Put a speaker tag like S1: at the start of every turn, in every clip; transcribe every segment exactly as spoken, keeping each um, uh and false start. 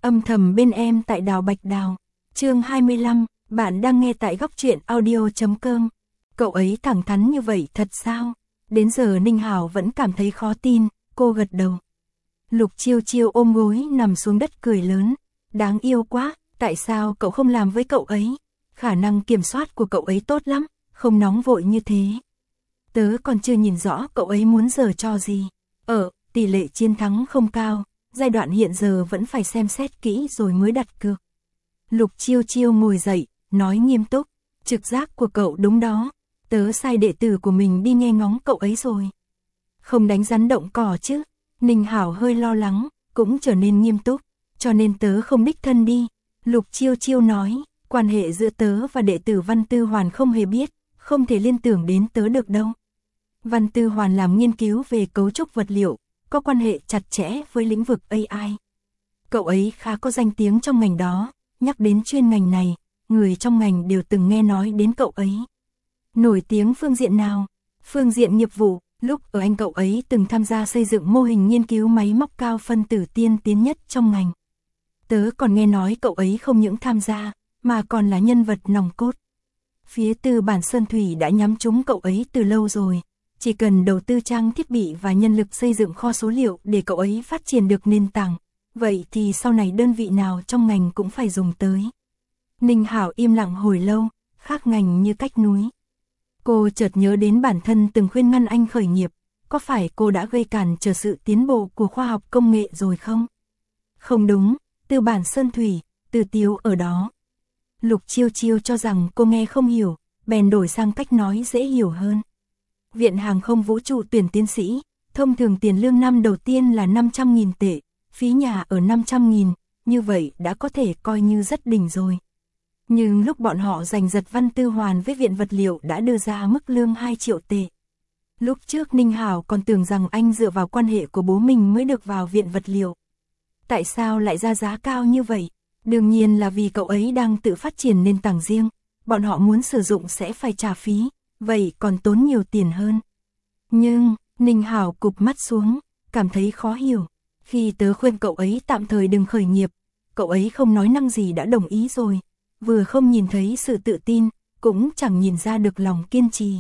S1: Âm thầm bên em tại Đào Bạch Đào. Chương hai mươi lăm, bạn đang nghe tại góc truyện audio.com. Cậu ấy thẳng thắn như vậy thật sao? Đến giờ Ninh Hảo vẫn cảm thấy khó tin, cô gật đầu. Lục Chiêu Chiêu ôm gối nằm xuống đất cười lớn. Đáng yêu quá, tại sao cậu không làm với cậu ấy? Khả năng kiểm soát của cậu ấy tốt lắm, không nóng vội như thế. Tớ còn chưa nhìn rõ cậu ấy muốn giở trò gì. Ờ, tỷ lệ chiến thắng không cao, giai đoạn hiện giờ vẫn phải xem xét kỹ rồi mới đặt cược. Lục Chiêu Chiêu ngồi dậy, nói nghiêm túc, trực giác của cậu đúng đó, tớ sai đệ tử của mình đi nghe ngóng cậu ấy rồi. Không đánh rắn động cỏ chứ? Ninh Hảo hơi lo lắng, cũng trở nên nghiêm túc, cho nên tớ không đích thân đi. Lục Chiêu Chiêu nói, quan hệ giữa tớ và đệ tử Văn Tư Hoàn không hề biết, không thể liên tưởng đến tớ được đâu. Văn Tư Hoàn làm nghiên cứu về cấu trúc vật liệu, có quan hệ chặt chẽ với lĩnh vực a i. Cậu ấy khá có danh tiếng trong ngành đó, nhắc đến chuyên ngành này, người trong ngành đều từng nghe nói đến cậu ấy. Nổi tiếng phương diện nào? Phương diện nghiệp vụ, lúc ở Anh cậu ấy từng tham gia xây dựng mô hình nghiên cứu máy móc cao phân tử tiên tiến nhất trong ngành. Tớ còn nghe nói cậu ấy không những tham gia, mà còn là nhân vật nòng cốt. Phía Tư Bản Sơn Thủy đã nhắm trúng cậu ấy từ lâu rồi, chỉ cần đầu tư trang thiết bị và nhân lực xây dựng kho số liệu để cậu ấy phát triển được nền tảng, vậy thì sau này đơn vị nào trong ngành cũng phải dùng tới. Ninh Hảo im lặng hồi lâu, khác ngành như cách núi. Cô chợt nhớ đến bản thân từng khuyên ngăn anh khởi nghiệp, có phải cô đã gây cản trở sự tiến bộ của khoa học công nghệ rồi không? Không đúng, Tư Bản Sơn Thủy, Từ Tiếu ở đó. Lục Chiêu Chiêu cho rằng cô nghe không hiểu, bèn đổi sang cách nói dễ hiểu hơn. Viện Hàng không Vũ trụ tuyển tiến sĩ, thông thường tiền lương năm đầu tiên là năm trăm nghìn tệ, phí nhà ở năm trăm nghìn, như vậy đã có thể coi như rất đỉnh rồi. Nhưng lúc bọn họ giành giật Văn Tư Hoàn với Viện Vật liệu đã đưa ra mức lương hai triệu tệ. Lúc trước Ninh Hảo còn tưởng rằng anh dựa vào quan hệ của bố mình mới được vào Viện Vật liệu. Tại sao lại ra giá cao như vậy? Đương nhiên là vì cậu ấy đang tự phát triển nền tảng riêng, bọn họ muốn sử dụng sẽ phải trả phí, vậy còn tốn nhiều tiền hơn. Nhưng, Ninh Hảo cụp mắt xuống, cảm thấy khó hiểu. Khi tớ khuyên cậu ấy tạm thời đừng khởi nghiệp, cậu ấy không nói năng gì đã đồng ý rồi. Vừa không nhìn thấy sự tự tin, cũng chẳng nhìn ra được lòng kiên trì.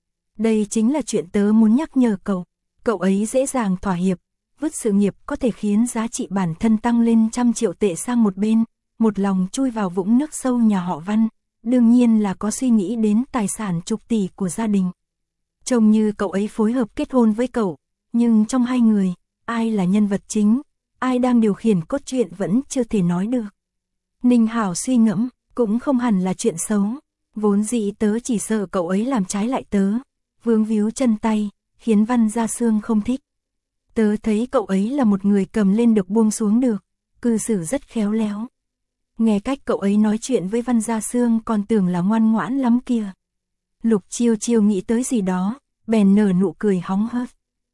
S1: Đây chính là chuyện tớ muốn nhắc nhở cậu. Cậu ấy dễ dàng thỏa hiệp, vứt sự nghiệp có thể khiến giá trị bản thân tăng lên trăm triệu tệ sang một bên, một lòng chui vào vũng nước sâu nhà họ Văn, đương nhiên là có suy nghĩ đến tài sản chục tỷ của gia đình. Trông như cậu ấy phối hợp kết hôn với cậu, nhưng trong hai người, ai là nhân vật chính, ai đang điều khiển cốt truyện vẫn chưa thể nói được. Ninh Hảo suy ngẫm, cũng không hẳn là chuyện xấu, vốn dĩ tớ chỉ sợ cậu ấy làm trái lại tớ, vướng víu chân tay, khiến Văn Gia Sương không thích. Tớ thấy cậu ấy là một người cầm lên được buông xuống được, cư xử rất khéo léo. Nghe cách cậu ấy nói chuyện với Văn Gia Sương còn tưởng là ngoan ngoãn lắm kìa. Lục Chiêu Chiêu nghĩ tới gì đó, bèn nở nụ cười hóng hớt.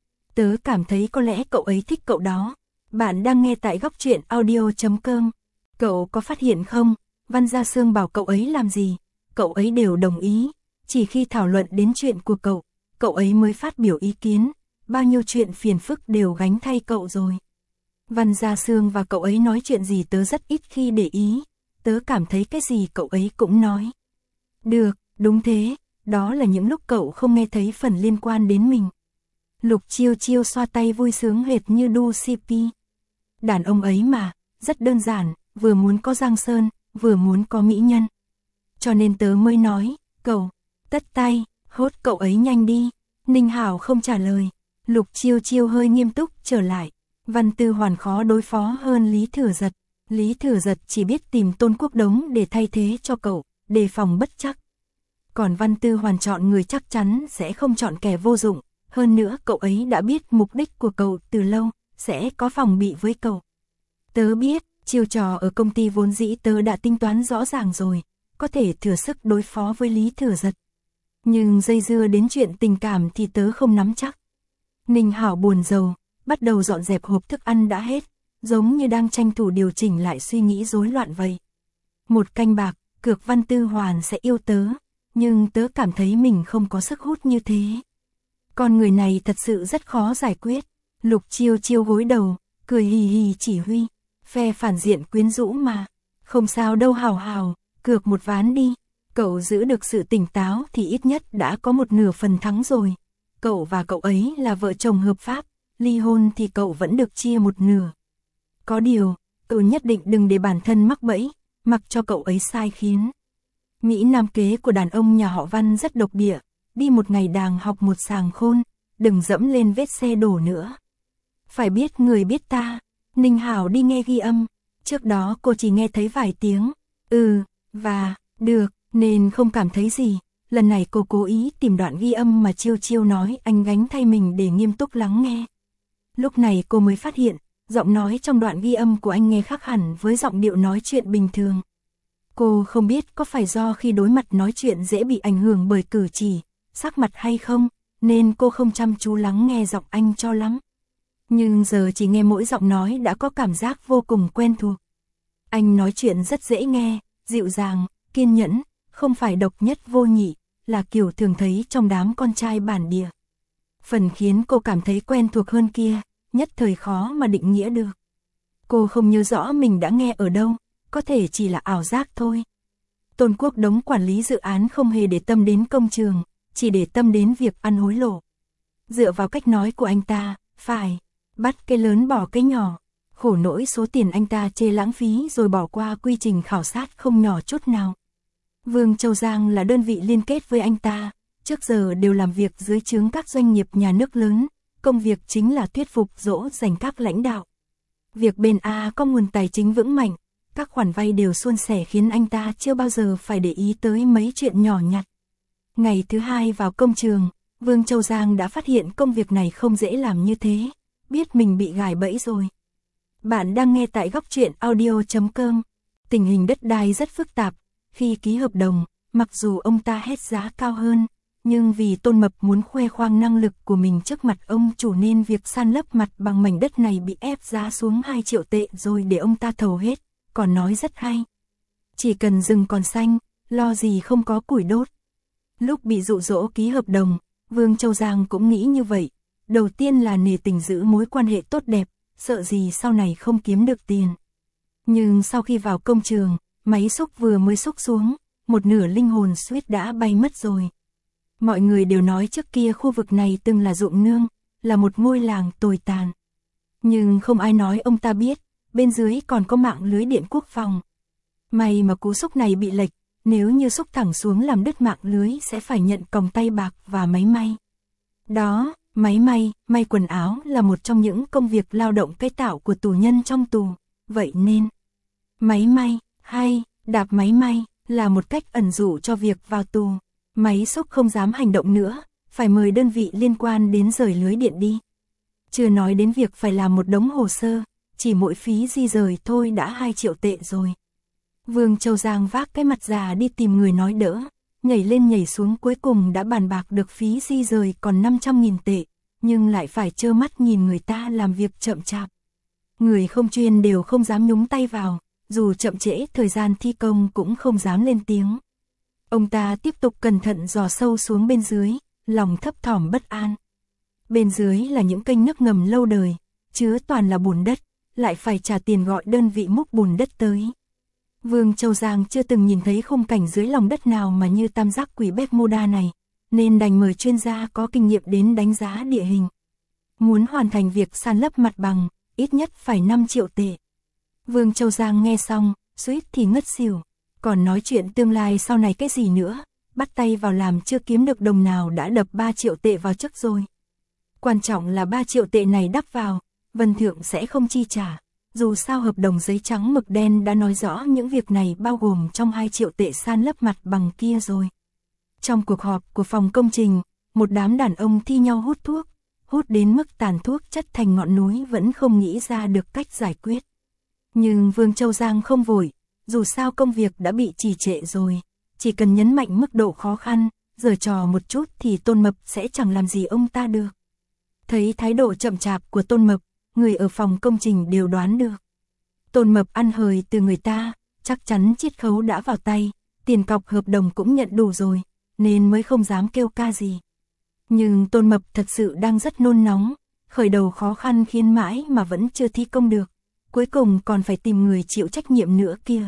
S1: Tớ cảm thấy có lẽ cậu ấy thích cậu đó. Bạn đang nghe tại góc truyện audio.com. Cậu có phát hiện không, Văn Gia Sương bảo cậu ấy làm gì, cậu ấy đều đồng ý. Chỉ khi thảo luận đến chuyện của cậu, cậu ấy mới phát biểu ý kiến. Bao nhiêu chuyện phiền phức đều gánh thay cậu rồi. Văn Gia Sương và cậu ấy nói chuyện gì tớ rất ít khi để ý. Tớ cảm thấy cái gì cậu ấy cũng nói. Được, đúng thế, đó là những lúc cậu không nghe thấy phần liên quan đến mình. Lục Chiêu Chiêu xoa tay vui sướng hệt như đu xê pê. Đàn ông ấy mà, rất đơn giản, vừa muốn có Giang Sơn, vừa muốn có mỹ nhân. Cho nên tớ mới nói, cậu, tất tay, hốt cậu ấy nhanh đi. Ninh Hảo không trả lời. Lục Chiêu Chiêu hơi nghiêm túc trở lại. Văn Tư Hoàn khó đối phó hơn Lý Thừa Giật. Lý Thừa Giật chỉ biết tìm Tôn Quốc Đống để thay thế cho cậu, đề phòng bất chắc. Còn Văn Tư Hoàn chọn người chắc chắn sẽ không chọn kẻ vô dụng. Hơn nữa cậu ấy đã biết mục đích của cậu từ lâu, sẽ có phòng bị với cậu. Tớ biết, chiêu trò ở công ty vốn dĩ tớ đã tính toán rõ ràng rồi, có thể thừa sức đối phó với Lý Thừa Giật. Nhưng dây dưa đến chuyện tình cảm thì tớ không nắm chắc. Ninh Hảo buồn rầu, bắt đầu dọn dẹp hộp thức ăn đã hết, giống như đang tranh thủ điều chỉnh lại suy nghĩ rối loạn vậy. Một canh bạc, cược Văn Tư Hoàn sẽ yêu tớ, nhưng tớ cảm thấy mình không có sức hút như thế. Con người này thật sự rất khó giải quyết. Lục Chiêu Chiêu gối đầu, cười hì hì chỉ huy. phe phản diện quyến rũ mà. Không sao đâu Hào Hào, cược một ván đi. Cậu giữ được sự tỉnh táo thì ít nhất đã có một nửa phần thắng rồi. Cậu và cậu ấy là vợ chồng hợp pháp, ly hôn thì cậu vẫn được chia một nửa. Có điều, cậu nhất định đừng để bản thân mắc bẫy, mặc cho cậu ấy sai khiến. Mỹ Nam kế của đàn ông nhà họ Văn rất độc địa, đi một ngày đàng học một sàng khôn, đừng dẫm lên vết xe đổ nữa. Phải biết người biết ta, Ninh Hảo đi nghe ghi âm, trước đó cô chỉ nghe thấy vài tiếng, ừ, và, được, nên không cảm thấy gì. Lần này cô cố ý tìm đoạn ghi âm mà Chiêu Chiêu nói anh gánh thay mình để nghiêm túc lắng nghe. Lúc này cô mới phát hiện, giọng nói trong đoạn ghi âm của anh nghe khác hẳn với giọng điệu nói chuyện bình thường. Cô không biết có phải do khi đối mặt nói chuyện dễ bị ảnh hưởng bởi cử chỉ, sắc mặt hay không, nên cô không chăm chú lắng nghe giọng anh cho lắm. Nhưng giờ chỉ nghe mỗi giọng nói đã có cảm giác vô cùng quen thuộc. Anh nói chuyện rất dễ nghe, dịu dàng, kiên nhẫn, không phải độc nhất vô nhị, là kiểu thường thấy trong đám con trai bản địa. Phần khiến cô cảm thấy quen thuộc hơn kia, nhất thời khó mà định nghĩa được. Cô không nhớ rõ mình đã nghe ở đâu, có thể chỉ là ảo giác thôi. Tôn Quốc Đống quản lý dự án không hề để tâm đến công trường, chỉ để tâm đến việc ăn hối lộ. Dựa vào cách nói của anh ta, phải bắt cái lớn bỏ cái nhỏ. Khổ nỗi số tiền anh ta chê lãng phí rồi bỏ qua quy trình khảo sát không nhỏ chút nào. Vương Châu Giang là đơn vị liên kết với anh ta, trước giờ đều làm việc dưới trướng các doanh nghiệp nhà nước lớn, công việc chính là thuyết phục dỗ dành các lãnh đạo. Việc bên A có nguồn tài chính vững mạnh, các khoản vay đều suôn sẻ khiến anh ta chưa bao giờ phải để ý tới mấy chuyện nhỏ nhặt. Ngày thứ hai vào công trường, Vương Châu Giang đã phát hiện công việc này không dễ làm như thế, biết mình bị gài bẫy rồi. Bạn đang nghe tại góc truyện audio chấm com. Tình hình đất đai rất phức tạp, khi ký hợp đồng, mặc dù ông ta hét giá cao hơn, nhưng vì Tôn Mập muốn khoe khoang năng lực của mình trước mặt ông chủ nên việc san lấp mặt bằng mảnh đất này bị ép giá xuống hai triệu tệ rồi để ông ta thầu hết, còn nói rất hay. Chỉ cần rừng còn xanh, lo gì không có củi đốt. Lúc bị dụ dỗ ký hợp đồng, Vương Châu Giang cũng nghĩ như vậy, đầu tiên là nề tình giữ mối quan hệ tốt đẹp, sợ gì sau này không kiếm được tiền. Nhưng sau khi vào công trường, máy xúc vừa mới xúc xuống, một nửa linh hồn suýt đã bay mất rồi. Mọi người đều nói trước kia khu vực này từng là ruộng nương, là một ngôi làng tồi tàn. Nhưng không ai nói ông ta biết, bên dưới còn có mạng lưới điện quốc phòng. May mà cú xúc này bị lệch, nếu như xúc thẳng xuống làm đứt mạng lưới sẽ phải nhận còng tay bạc và máy may. Đó, máy may, may quần áo là một trong những công việc lao động cái tạo của tù nhân trong tù, vậy nên máy may, hay đạp máy may, là một cách ẩn dụ cho việc vào tù. Máy xúc không dám hành động nữa, phải mời đơn vị liên quan đến rời lưới điện đi. Chưa nói đến việc phải làm một đống hồ sơ, chỉ mỗi phí di rời thôi đã hai triệu tệ rồi. Vương Châu Giang vác cái mặt già đi tìm người nói đỡ, nhảy lên nhảy xuống cuối cùng đã bàn bạc được phí di rời còn năm trăm nghìn tệ, nhưng lại phải trơ mắt nhìn người ta làm việc chậm chạp. Người không chuyên đều không dám nhúng tay vào, dù chậm trễ thời gian thi công cũng không dám lên tiếng. Ông ta tiếp tục cẩn thận dò sâu xuống bên dưới, lòng thấp thỏm bất an. Bên dưới là những kênh nước ngầm lâu đời, chứa toàn là bùn đất, lại phải trả tiền gọi đơn vị múc bùn đất tới. Vương Châu Giang chưa từng nhìn thấy khung cảnh dưới lòng đất nào mà như tam giác quỷ Bermuda này, nên đành mời chuyên gia có kinh nghiệm đến đánh giá địa hình. Muốn hoàn thành việc san lấp mặt bằng, ít nhất phải năm triệu tệ. Vương Châu Giang nghe xong, suýt thì ngất xỉu, còn nói chuyện tương lai sau này cái gì nữa, bắt tay vào làm chưa kiếm được đồng nào đã đập ba triệu tệ vào trước rồi. Quan trọng là ba triệu tệ này đắp vào, Vân Thượng sẽ không chi trả, dù sao hợp đồng giấy trắng mực đen đã nói rõ những việc này bao gồm trong hai triệu tệ san lấp mặt bằng kia rồi. Trong cuộc họp của phòng công trình, một đám đàn ông thi nhau hút thuốc, hút đến mức tàn thuốc chất thành ngọn núi vẫn không nghĩ ra được cách giải quyết. Nhưng Vương Châu Giang không vội, dù sao công việc đã bị trì trệ rồi, chỉ cần nhấn mạnh mức độ khó khăn, giở trò một chút thì Tôn Mập sẽ chẳng làm gì ông ta được. Thấy thái độ chậm chạp của Tôn Mập, người ở phòng công trình đều đoán được. Tôn Mập ăn hời từ người ta, chắc chắn chiết khấu đã vào tay, tiền cọc hợp đồng cũng nhận đủ rồi, nên mới không dám kêu ca gì. Nhưng Tôn Mập thật sự đang rất nôn nóng, khởi đầu khó khăn khiến mãi mà vẫn chưa thi công được. cuối cùng còn phải tìm người chịu trách nhiệm nữa kia.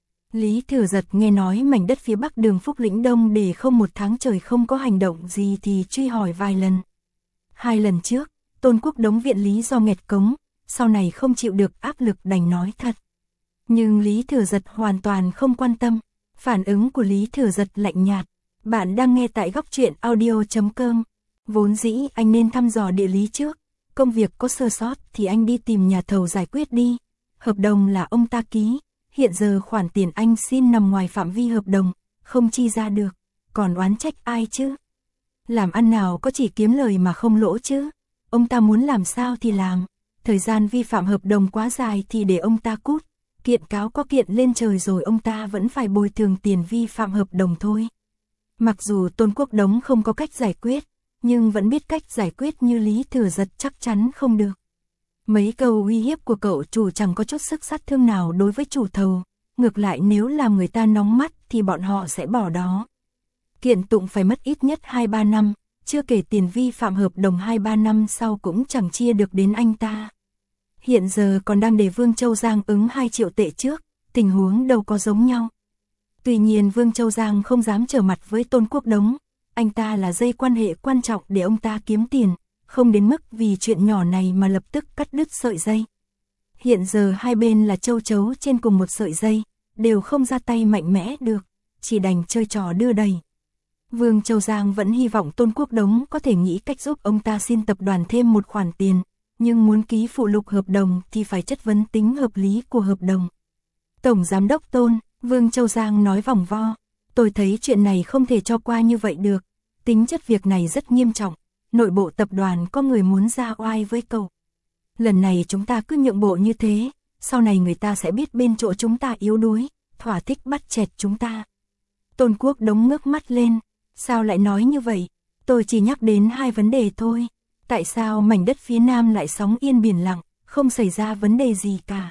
S1: Lý Thừa Giật nghe nói mảnh đất phía bắc đường Phúc Lĩnh Đông để không một tháng trời không có hành động gì thì truy hỏi vài lần. Hai lần trước, Tôn Quốc Đống viện lý do nghẹt cống, sau này không chịu được áp lực đành nói thật. Nhưng Lý Thừa Giật hoàn toàn không quan tâm, phản ứng của Lý Thừa Giật lạnh nhạt. Bạn đang nghe tại góc truyện audio chấm com. Vốn dĩ anh nên thăm dò địa lý trước, công việc có sơ sót thì anh đi tìm nhà thầu giải quyết đi. Hợp đồng là ông ta ký, hiện giờ khoản tiền anh xin nằm ngoài phạm vi hợp đồng, không chi ra được, còn oán trách ai chứ? Làm ăn nào có chỉ kiếm lời mà không lỗ chứ? Ông ta muốn làm sao thì làm, thời gian vi phạm hợp đồng quá dài thì để ông ta cút, kiện cáo có kiện lên trời rồi ông ta vẫn phải bồi thường tiền vi phạm hợp đồng thôi. Mặc dù Tôn Quốc Đống không có cách giải quyết, nhưng vẫn biết cách giải quyết như Lý Thừa Giật chắc chắn không được. Mấy câu uy hiếp của cậu chủ chẳng có chút sức sát thương nào đối với chủ thầu, ngược lại nếu làm người ta nóng mắt thì bọn họ sẽ bỏ đó. Kiện tụng phải mất ít nhất hai ba năm, chưa kể tiền vi phạm hợp đồng hai ba năm sau cũng chẳng chia được đến anh ta. Hiện giờ còn đang để Vương Châu Giang ứng hai triệu tệ trước, tình huống đâu có giống nhau. Tuy nhiên Vương Châu Giang không dám trở mặt với Tôn Quốc Đống, anh ta là dây quan hệ quan trọng để ông ta kiếm tiền, không đến mức vì chuyện nhỏ này mà lập tức cắt đứt sợi dây. Hiện giờ hai bên là châu chấu trên cùng một sợi dây, đều không ra tay mạnh mẽ được, chỉ đành chơi trò đưa đẩy. Vương Châu Giang vẫn hy vọng Tôn Quốc Đống có thể nghĩ cách giúp ông ta xin tập đoàn thêm một khoản tiền, nhưng muốn ký phụ lục hợp đồng thì phải chất vấn tính hợp lý của hợp đồng. Tổng Giám đốc Tôn, Vương Châu Giang nói vòng vo, tôi thấy chuyện này không thể cho qua như vậy được, tính chất việc này rất nghiêm trọng, nội bộ tập đoàn có người muốn ra oai với cậu. Lần này chúng ta cứ nhượng bộ như thế, sau này người ta sẽ biết bên chỗ chúng ta yếu đuối, thỏa thích bắt chẹt chúng ta. Tôn Quốc Đống ngước mắt lên, sao lại nói như vậy, tôi chỉ nhắc đến hai vấn đề thôi. Tại sao mảnh đất phía Nam lại sóng yên biển lặng, không xảy ra vấn đề gì cả?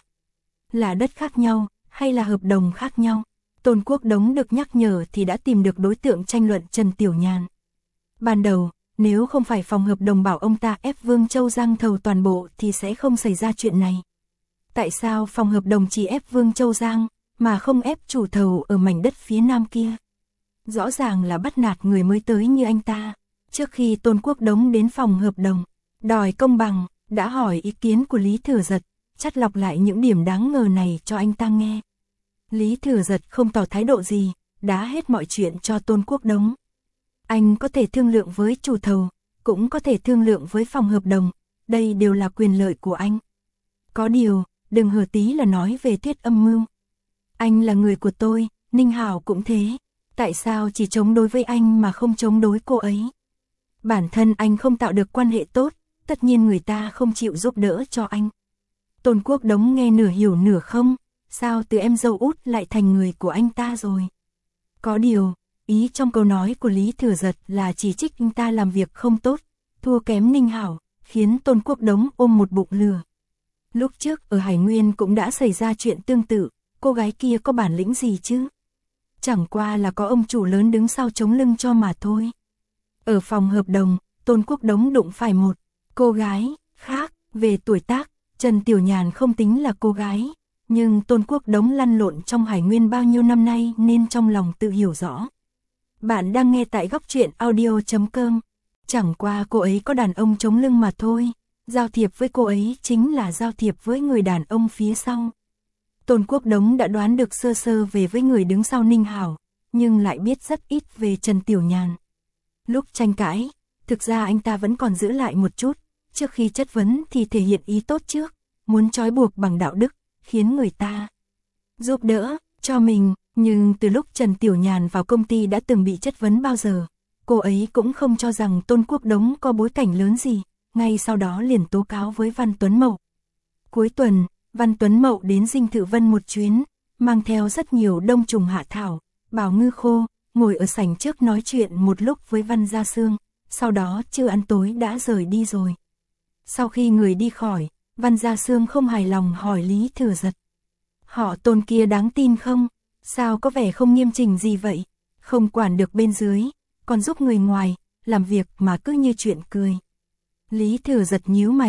S1: Là đất khác nhau, hay là hợp đồng khác nhau? Tôn Quốc Đống được nhắc nhở thì đã tìm được đối tượng tranh luận Trần Tiểu Nhàn. Ban đầu, nếu không phải phòng hợp đồng bảo ông ta ép Vương Châu Giang thầu toàn bộ thì sẽ không xảy ra chuyện này. Tại sao phòng hợp đồng chỉ ép Vương Châu Giang, mà không ép chủ thầu ở mảnh đất phía Nam kia? Rõ ràng là bắt nạt người mới tới như anh ta. Trước khi Tôn Quốc Đống đến phòng hợp đồng, đòi công bằng, đã hỏi ý kiến của Lý Thừa Giật, chắt lọc lại những điểm đáng ngờ này cho anh ta nghe. Lý Thừa Giật không tỏ thái độ gì, đá hết mọi chuyện cho Tôn Quốc Đống. Anh có thể thương lượng với chủ thầu, cũng có thể thương lượng với phòng hợp đồng, đây đều là quyền lợi của anh. Có điều, đừng hở tí là nói về thuyết âm mưu. Anh là người của tôi, Ninh Hảo cũng thế, tại sao chỉ chống đối với anh mà không chống đối cô ấy? Bản thân anh không tạo được quan hệ tốt, tất nhiên người ta không chịu giúp đỡ cho anh. Tôn Quốc Đống nghe nửa hiểu nửa không, sao từ em dâu út lại thành người của anh ta rồi? Có điều, ý trong câu nói của Lý Thừa Giật là chỉ trích anh ta làm việc không tốt, thua kém Ninh Hảo, khiến Tôn Quốc Đống ôm một bụng lửa. Lúc trước ở Hải Nguyên cũng đã xảy ra chuyện tương tự, cô gái kia có bản lĩnh gì chứ? Chẳng qua là có ông chủ lớn đứng sau chống lưng cho mà thôi. Ở phòng hợp đồng, Tôn Quốc Đống đụng phải một cô gái khác, về tuổi tác, Trần Tiểu Nhàn không tính là cô gái, nhưng Tôn Quốc Đống lăn lộn trong Hải Nguyên bao nhiêu năm nay nên trong lòng tự hiểu rõ. Bạn đang nghe tại góc truyện audio chấm com. Chẳng qua cô ấy có đàn ông chống lưng mà thôi, giao thiệp với cô ấy chính là giao thiệp với người đàn ông phía sau. Tôn Quốc Đống đã đoán được sơ sơ về với người đứng sau Ninh Hảo, nhưng lại biết rất ít về Trần Tiểu Nhàn. Lúc tranh cãi, thực ra anh ta vẫn còn giữ lại một chút, trước khi chất vấn thì thể hiện ý tốt trước, muốn trói buộc bằng đạo đức, khiến người ta giúp đỡ cho mình, nhưng từ lúc Trần Tiểu Nhàn vào công ty đã từng bị chất vấn bao giờ, cô ấy cũng không cho rằng Tôn Quốc Đống có bối cảnh lớn gì, ngay sau đó liền tố cáo với Văn Tuấn Mậu. Cuối tuần, Văn Tuấn Mậu đến Dinh Thự Vân một chuyến, mang theo rất nhiều đông trùng hạ thảo, bảo ngư khô, ngồi ở sảnh trước nói chuyện một lúc với Văn Gia Sương, sau đó chưa ăn tối đã rời đi rồi. Sau khi người đi khỏi, Văn Gia Sương không hài lòng hỏi Lý Thừa Giật. Họ Tôn kia đáng tin không? Sao có vẻ không nghiêm chỉnh gì vậy? Không quản được bên dưới, còn giúp người ngoài, làm việc mà cứ như chuyện cười. Lý Thừa Giật nhíu mày,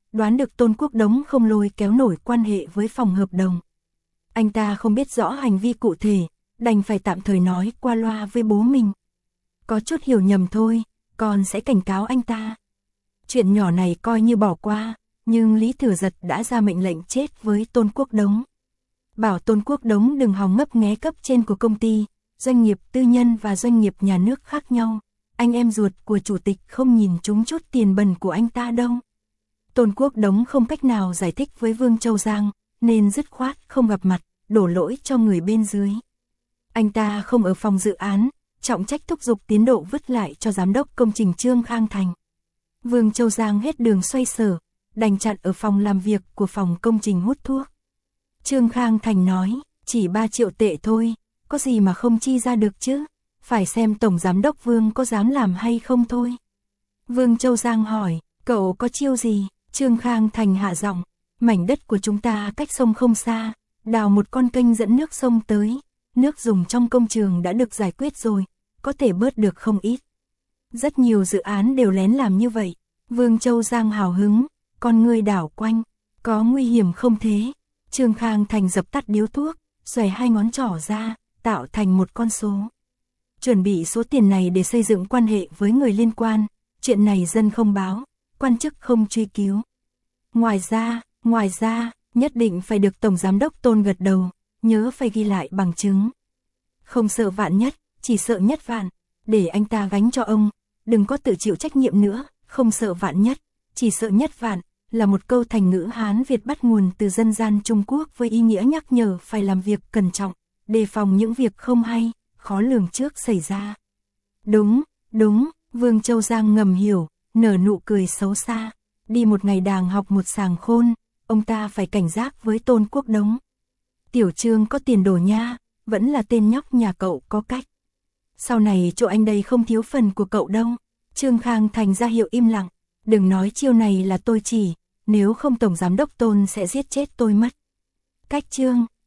S1: đoán được Tôn Quốc Đống không lôi kéo nổi quan hệ với phòng hợp đồng. Anh ta không biết rõ hành vi cụ thể, đành phải tạm thời nói qua loa với bố mình. Có chút hiểu nhầm thôi, con sẽ cảnh cáo anh ta. Chuyện nhỏ này coi như bỏ qua, nhưng Lý Thừa Giật đã ra mệnh lệnh chết với Tôn Quốc Đống. Bảo Tôn Quốc Đống đừng hòng ngấp nghé cấp trên của công ty, doanh nghiệp tư nhân và doanh nghiệp nhà nước khác nhau. Anh em ruột của chủ tịch không nhìn trúng chút tiền bẩn của anh ta đâu. Tôn Quốc Đống không cách nào giải thích với Vương Châu Giang, nên dứt khoát không gặp mặt, đổ lỗi cho người bên dưới. Anh ta không ở phòng dự án, trọng trách thúc giục tiến độ vứt lại cho giám đốc công trình Trương Khang Thành. Vương Châu Giang hết đường xoay sở, đành chặn ở phòng làm việc của phòng công trình hút thuốc. Trương Khang Thành nói, chỉ ba triệu tệ thôi, có gì mà không chi ra được chứ, phải xem tổng giám đốc Vương có dám làm hay không thôi. Vương Châu Giang hỏi, cậu có chiêu gì? Trương Khang Thành hạ giọng, mảnh đất của chúng ta cách sông không xa, đào một con kênh dẫn nước sông tới, nước dùng trong công trường đã được giải quyết rồi, có thể bớt được không ít. Rất nhiều dự án đều lén làm như vậy. Vương Châu Giang hào hứng, con ngươi đảo quanh, có nguy hiểm không thế? Trương Khang Thành dập tắt điếu thuốc, xòe hai ngón trỏ ra, tạo thành một con số. Chuẩn bị số tiền này để xây dựng quan hệ với người liên quan, chuyện này dân không báo, quan chức không truy cứu. Ngoài ra, ngoài ra, nhất định phải được Tổng Giám đốc Tôn gật đầu, nhớ phải ghi lại bằng chứng. Không sợ vạn nhất, chỉ sợ nhất vạn, để anh ta gánh cho ông, đừng có tự chịu trách nhiệm nữa, không sợ vạn nhất, chỉ sợ nhất vạn, là một câu thành ngữ Hán Việt bắt nguồn từ dân gian Trung Quốc với ý nghĩa nhắc nhở phải làm việc cẩn trọng, đề phòng những việc không hay, khó lường trước xảy ra. Đúng, đúng, Vương Châu Giang ngầm hiểu, nở nụ cười xấu xa, đi một ngày đàng học một sàng khôn, ông ta phải cảnh giác với Tôn Quốc Đống. Tiểu Trương có tiền đồ nha, vẫn là tên nhóc nhà cậu có cách. Sau này chỗ anh đây không thiếu phần của cậu đâu. Trương Khang Thành ra hiệu im lặng, đừng nói chiêu này là tôi chỉ, nếu không Tổng Giám đốc Tôn sẽ giết chết tôi mất. Cách Trương